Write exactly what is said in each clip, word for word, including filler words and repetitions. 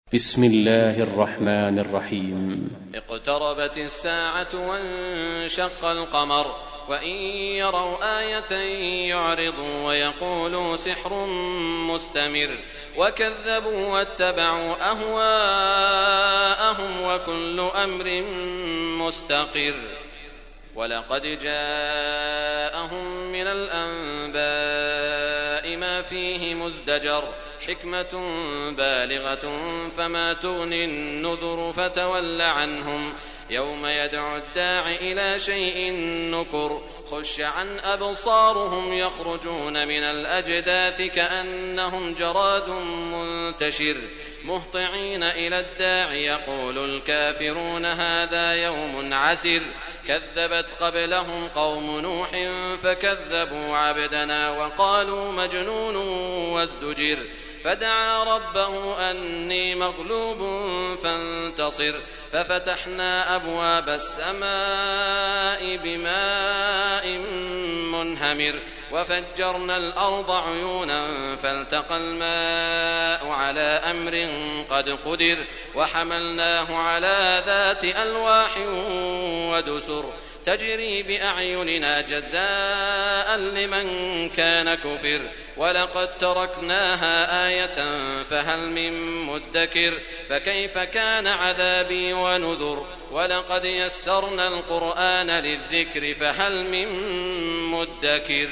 بسم الله الرحمن الرحيم. اقتربت الساعة وانشق القمر وإن يروا آية يعرضوا ويقولوا سحر مستمر وكذبوا واتبعوا أهواءهم وكل أمر مستقر. ولقد جاءهم من الأنباء ما فيه مزدجر حكمة بالغة فما تغني النذر فتول عنهم يوم يدعو الداع إلى شيء نكر خش عن أبصارهم يخرجون من الأجداث كأنهم جراد منتشر مهطعين إلى الداع يقول الكافرون هذا يوم عسر كذبت قبلهم قوم نوح فكذبوا عبدنا وقالوا مجنون وازدجر فدعا ربه أني مغلوب فانتصر ففتحنا أبواب السماء بماء منهمر وفجرنا الأرض عيونا فالتقى الماء على أمر قد قدر وحملناه على ذات ألواح ودسر تجري بأعيننا جزاء لمن كان كفر ولقد تركناها آية فهل من مدكر فكيف كان عذابي ونذر ولقد يسرنا القرآن للذكر فهل من مدكر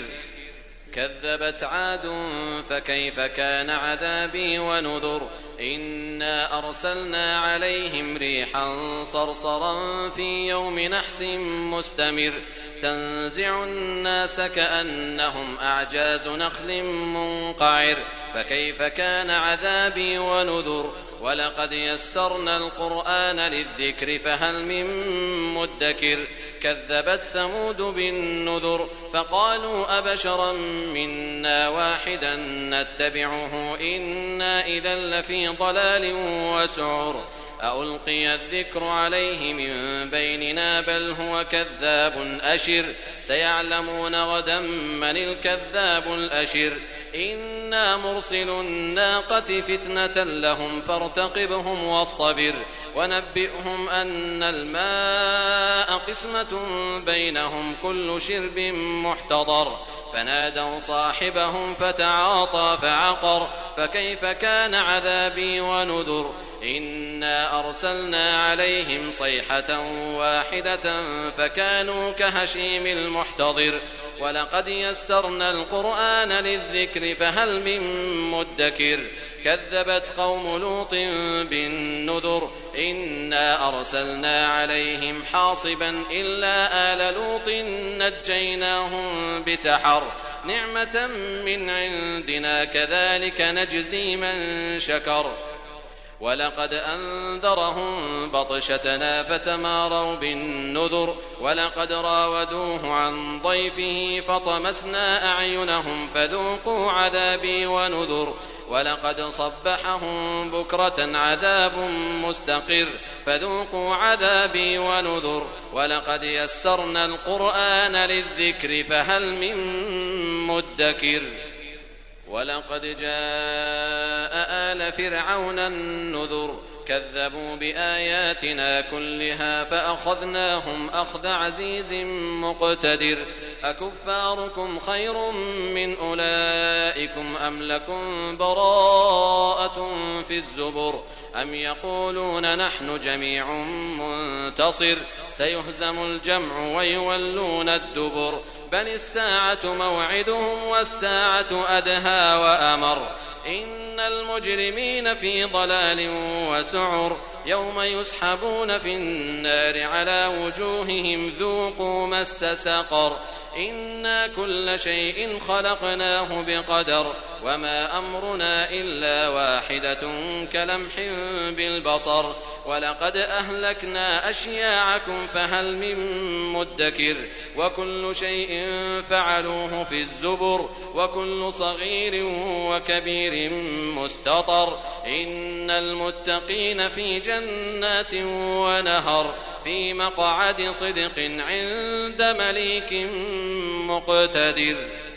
كذبت عاد فكيف كان عذابي ونذر إنا أرسلنا عليهم ريحا صرصرا في يوم نحس مستمر تنزع الناس كأنهم أعجاز نخل منقعر فكيف كان عذابي ونذر ولقد يسرنا القرآن للذكر فهل من مدكر كذبت ثمود بالنذر فقالوا أبشرا منا واحدا نتبعه إنا إذا لفي ضلال وسعر ألقي الذكر عليه من بيننا بل هو كذاب أشر سيعلمون غدا من الكذاب الأشر إنا مرسل الناقة فتنة لهم فارتقبهم واصطبر ونبئهم أن الماء قسمة بينهم كل شرب محتضر فنادوا صاحبهم فتعاطى فعقر فكيف كان عذابي ونذر إنا أرسلنا عليهم صيحة واحدة فكانوا كهشيم المحتضر ولقد يسرنا القرآن للذكر فهل من مدكر كذبت قوم لوط بالنذر إنا أرسلنا عليهم حاصبا إلا آل لوط نجيناهم بسحر نعمة من عندنا كذلك نجزي من شكر ولقد أنذرهم بطشتنا فتماروا بالنذر ولقد راودوه عن ضيفه فطمسنا أعينهم فذوقوا عذابي ونذر ولقد صبحهم بكرة عذاب مستقر فذوقوا عذابي ونذر ولقد يسرنا القرآن للذكر فهل من مدكر ولقد جاء آل فرعون النذر كذبوا بآياتنا كلها فأخذناهم أخذ عزيز مقتدر أكفاركم خير من أولئكم أم لكم براءة في الزبر أم يقولون نحن جميع منتصر سيهزم الجمع ويولون الدبر بل الساعة موعدهم والساعة أدهى وأمر إن المجرمين في ضلال وسعر يوم يسحبون في النار على وجوههم ذوقوا مس سقر إنا كل شيء خلقناه بقدر وما أمرنا إلا واحدة كلمح بالبصر ولقد أهلكنا أشياعكم فهل من مدكر وكل شيء فعلوه في الزبر وكل صغير وكبير مستطر إن المتقين في جنات ونهر في مقعد صدق عند مليك مقتدر.